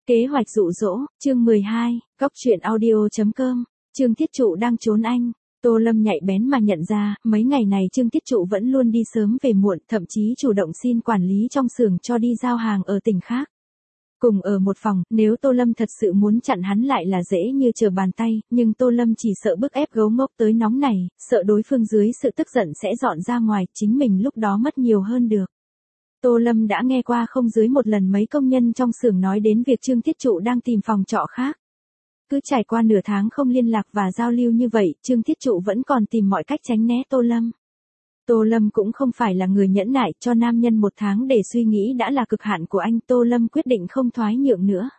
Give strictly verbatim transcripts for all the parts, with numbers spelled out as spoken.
Kế hoạch dụ dỗ, chương mười hai, Cóc truyện audio chấm com, Trương Thiết Trụ đang trốn anh. Tô Lâm nhạy bén mà nhận ra, mấy ngày này Trương Thiết Trụ vẫn luôn đi sớm về muộn, thậm chí chủ động xin quản lý trong xưởng cho đi giao hàng ở tỉnh khác. Cùng ở một phòng, nếu Tô Lâm thật sự muốn chặn hắn lại là dễ như trở bàn tay, nhưng Tô Lâm chỉ sợ bức ép gấu ngốc tới nóng này, sợ đối phương dưới sự tức giận sẽ dọn ra ngoài, chính mình lúc đó mất nhiều hơn được. Tô Lâm đã nghe qua không dưới một lần mấy công nhân trong xưởng nói đến việc Trương Thiết Trụ đang tìm phòng trọ khác. Cứ trải qua nửa tháng không liên lạc và giao lưu như vậy, Trương Thiết Trụ vẫn còn tìm mọi cách tránh né Tô Lâm. Tô Lâm cũng không phải là người nhẫn nại, cho nam nhân một tháng để suy nghĩ đã là cực hạn của anh. Tô Lâm quyết định không thoái nhượng nữa.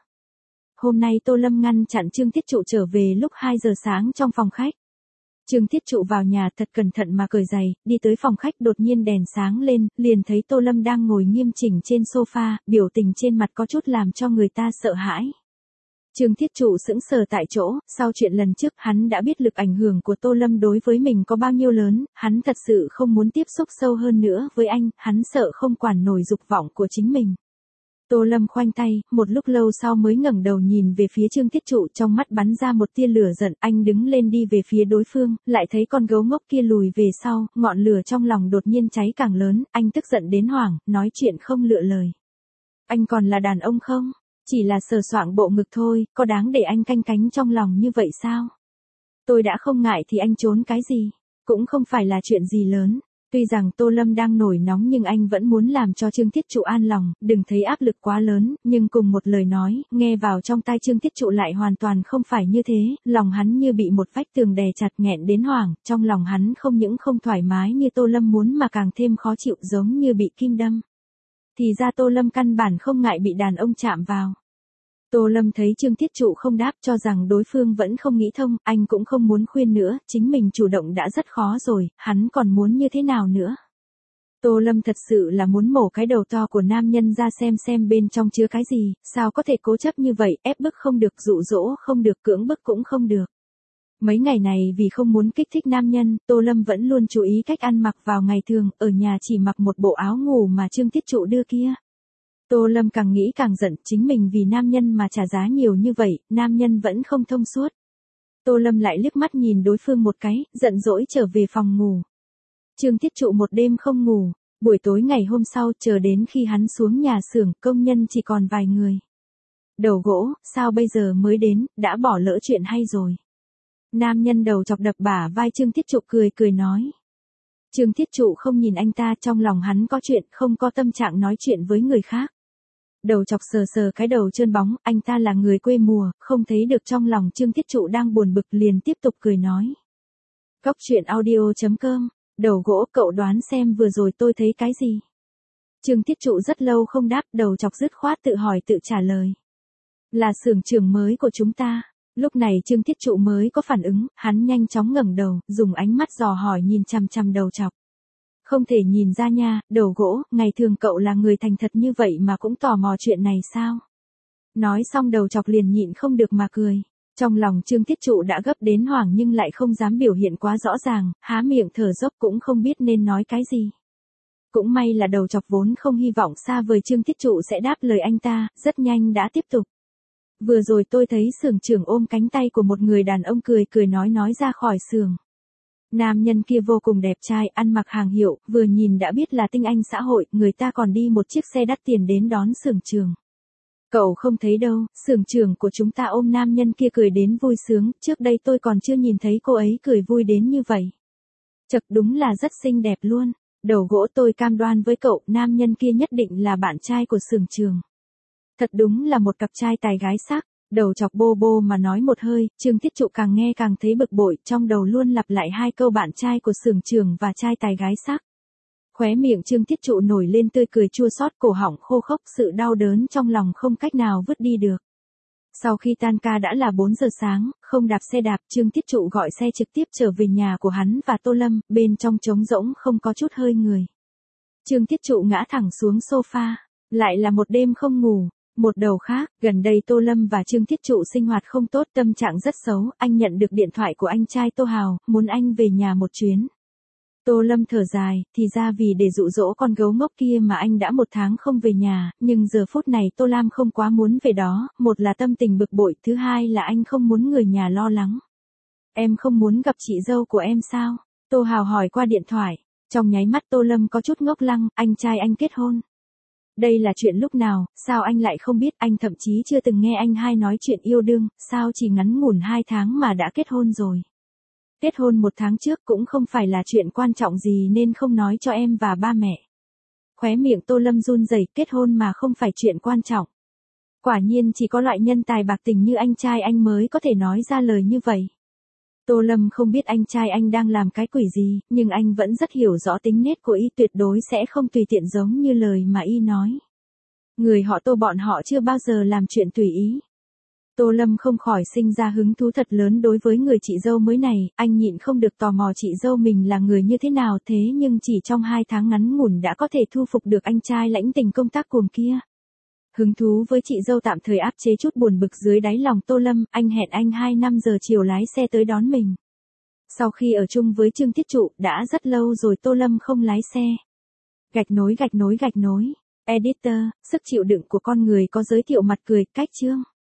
Hôm nay Tô Lâm ngăn chặn Trương Thiết Trụ trở về lúc hai giờ sáng trong phòng khách. Trương Thiết Trụ vào nhà thật cẩn thận mà cởi giày, đi tới phòng khách đột nhiên đèn sáng lên, liền thấy Tô Lâm đang ngồi nghiêm chỉnh trên sofa, biểu tình trên mặt có chút làm cho người ta sợ hãi. Trương Thiết Trụ sững sờ tại chỗ, sau chuyện lần trước hắn đã biết lực ảnh hưởng của Tô Lâm đối với mình có bao nhiêu lớn, hắn thật sự không muốn tiếp xúc sâu hơn nữa với anh, hắn sợ không quản nổi dục vọng của chính mình. Tô Lâm khoanh tay, một lúc lâu sau mới ngẩng đầu nhìn về phía Trương Thiết Trụ, trong mắt bắn ra một tia lửa giận, anh đứng lên đi về phía đối phương, lại thấy con gấu ngốc kia lùi về sau, ngọn lửa trong lòng đột nhiên cháy càng lớn, anh tức giận đến hoảng, nói chuyện không lựa lời. Anh còn là đàn ông không? Chỉ là sờ soạng bộ ngực thôi, có đáng để anh canh cánh trong lòng như vậy sao? Tôi đã không ngại thì anh trốn cái gì? Cũng không phải là chuyện gì lớn. Tuy rằng Tô Lâm đang nổi nóng nhưng anh vẫn muốn làm cho Trương Thiết Trụ an lòng, đừng thấy áp lực quá lớn, nhưng cùng một lời nói, nghe vào trong tai Trương Thiết Trụ lại hoàn toàn không phải như thế, lòng hắn như bị một vách tường đè chặt nghẹn đến hoảng, trong lòng hắn không những không thoải mái như Tô Lâm muốn mà càng thêm khó chịu giống như bị kim đâm. Thì ra Tô Lâm căn bản không ngại bị đàn ông chạm vào. Tô Lâm thấy Trương Thiết Trụ không đáp cho rằng đối phương vẫn không nghĩ thông, anh cũng không muốn khuyên nữa, chính mình chủ động đã rất khó rồi, hắn còn muốn như thế nào nữa. Tô Lâm thật sự là muốn mổ cái đầu to của nam nhân ra xem xem bên trong chứa cái gì, sao có thể cố chấp như vậy, ép bức không được, dụ dỗ không được, cưỡng bức cũng không được. Mấy ngày này vì không muốn kích thích nam nhân, Tô Lâm vẫn luôn chú ý cách ăn mặc vào ngày thường, ở nhà chỉ mặc một bộ áo ngủ mà Trương Thiết Trụ đưa kia. Tô Lâm càng nghĩ càng giận, chính mình vì nam nhân mà trả giá nhiều như vậy, nam nhân vẫn không thông suốt. Tô Lâm lại liếc mắt nhìn đối phương một cái, giận dỗi trở về phòng ngủ. Trương Thiết Trụ một đêm không ngủ, buổi tối ngày hôm sau chờ đến khi hắn xuống nhà xưởng, công nhân chỉ còn vài người. Đầu gỗ, sao bây giờ mới đến, đã bỏ lỡ chuyện hay rồi. Nam nhân đầu chọc đập bả vai Trương Thiết Trụ cười cười nói. Trương Thiết Trụ không nhìn anh ta, trong lòng hắn có chuyện, không có tâm trạng nói chuyện với người khác. Đầu chọc sờ sờ cái đầu trơn bóng, anh ta là người quê mùa, không thấy được trong lòng Trương Thiết Trụ đang buồn bực liền tiếp tục cười nói. Cóc truyện audio chấm com, đầu gỗ, cậu đoán xem vừa rồi tôi thấy cái gì? Trương Thiết Trụ rất lâu không đáp, đầu chọc dứt khoát tự hỏi tự trả lời. Là xưởng trưởng mới của chúng ta. Lúc này Trương Thiết Trụ mới có phản ứng, hắn nhanh chóng ngẩng đầu, dùng ánh mắt dò hỏi nhìn chằm chằm đầu chọc. Không thể nhìn ra nha, đầu gỗ, ngày thường cậu là người thành thật như vậy mà cũng tò mò chuyện này sao? Nói xong đầu chọc liền nhịn không được mà cười. Trong lòng Trương Thiết Trụ đã gấp đến hoảng nhưng lại không dám biểu hiện quá rõ ràng, há miệng thở dốc cũng không biết nên nói cái gì. Cũng may là đầu chọc vốn không hy vọng xa vời Trương Thiết Trụ sẽ đáp lời anh ta, rất nhanh đã tiếp tục. Vừa rồi tôi thấy xưởng trưởng ôm cánh tay của một người đàn ông cười cười nói nói ra khỏi xưởng. Nam nhân kia vô cùng đẹp trai, ăn mặc hàng hiệu, vừa nhìn đã biết là tinh anh xã hội, người ta còn đi một chiếc xe đắt tiền đến đón xưởng trưởng. Cậu không thấy đâu, xưởng trưởng của chúng ta ôm nam nhân kia cười đến vui sướng, trước đây tôi còn chưa nhìn thấy cô ấy cười vui đến như vậy. Chật, đúng là rất xinh đẹp luôn. Đầu gỗ, tôi cam đoan với cậu, nam nhân kia nhất định là bạn trai của xưởng trưởng. Thật đúng là một cặp trai tài gái sắc. Đầu chọc bô bô mà nói một hơi, Trương Thiết Trụ càng nghe càng thấy bực bội, trong đầu luôn lặp lại hai câu bạn trai của xưởng trưởng và trai tài gái sắc. Khóe miệng Trương Thiết Trụ nổi lên tươi cười chua xót, cổ họng khô khốc, sự đau đớn trong lòng không cách nào vứt đi được. Sau khi tan ca đã là bốn giờ sáng, không đạp xe đạp, Trương Thiết Trụ gọi xe trực tiếp trở về nhà của hắn và Tô Lâm, bên trong trống rỗng không có chút hơi người. Trương Thiết Trụ ngã thẳng xuống sofa, lại là một đêm không ngủ. Một đầu khác, gần đây Tô Lâm và Trương Thiết Trụ sinh hoạt không tốt, tâm trạng rất xấu, anh nhận được điện thoại của anh trai Tô Hào, muốn anh về nhà một chuyến. Tô Lâm thở dài, thì ra vì để dụ dỗ con gấu ngốc kia mà anh đã một tháng không về nhà, nhưng giờ phút này Tô Lam không quá muốn về đó, một là tâm tình bực bội, thứ hai là anh không muốn người nhà lo lắng. Em không muốn gặp chị dâu của em sao? Tô Hào hỏi qua điện thoại. Trong nháy mắt Tô Lâm có chút ngốc lăng, anh trai anh kết hôn. Đây là chuyện lúc nào, sao anh lại không biết, anh thậm chí chưa từng nghe anh hai nói chuyện yêu đương, sao chỉ ngắn ngủn hai tháng mà đã kết hôn rồi. Kết hôn một tháng trước cũng không phải là chuyện quan trọng gì nên không nói cho em và ba mẹ. Khóe miệng Tô Lâm run rẩy, kết hôn mà không phải chuyện quan trọng. Quả nhiên chỉ có loại nhân tài bạc tình như anh trai anh mới có thể nói ra lời như vậy. Tô Lâm không biết anh trai anh đang làm cái quỷ gì, nhưng anh vẫn rất hiểu rõ tính nết của y, tuyệt đối sẽ không tùy tiện giống như lời mà y nói. Người họ Tô bọn họ chưa bao giờ làm chuyện tùy ý. Tô Lâm không khỏi sinh ra hứng thú thật lớn đối với người chị dâu mới này, anh nhịn không được tò mò chị dâu mình là người như thế nào, thế nhưng chỉ trong hai tháng ngắn ngủn đã có thể thu phục được anh trai lãnh tình công tác cuồng kia. Hứng thú với chị dâu tạm thời áp chế chút buồn bực dưới đáy lòng Tô Lâm, anh hẹn anh hai năm giờ chiều lái xe tới đón mình. Sau khi ở chung với Trương Tiết Trụ, đã rất lâu rồi Tô Lâm không lái xe. Gạch nối gạch nối gạch nối. Editor, sức chịu đựng của con người có giới thiệu mặt cười, cách chương.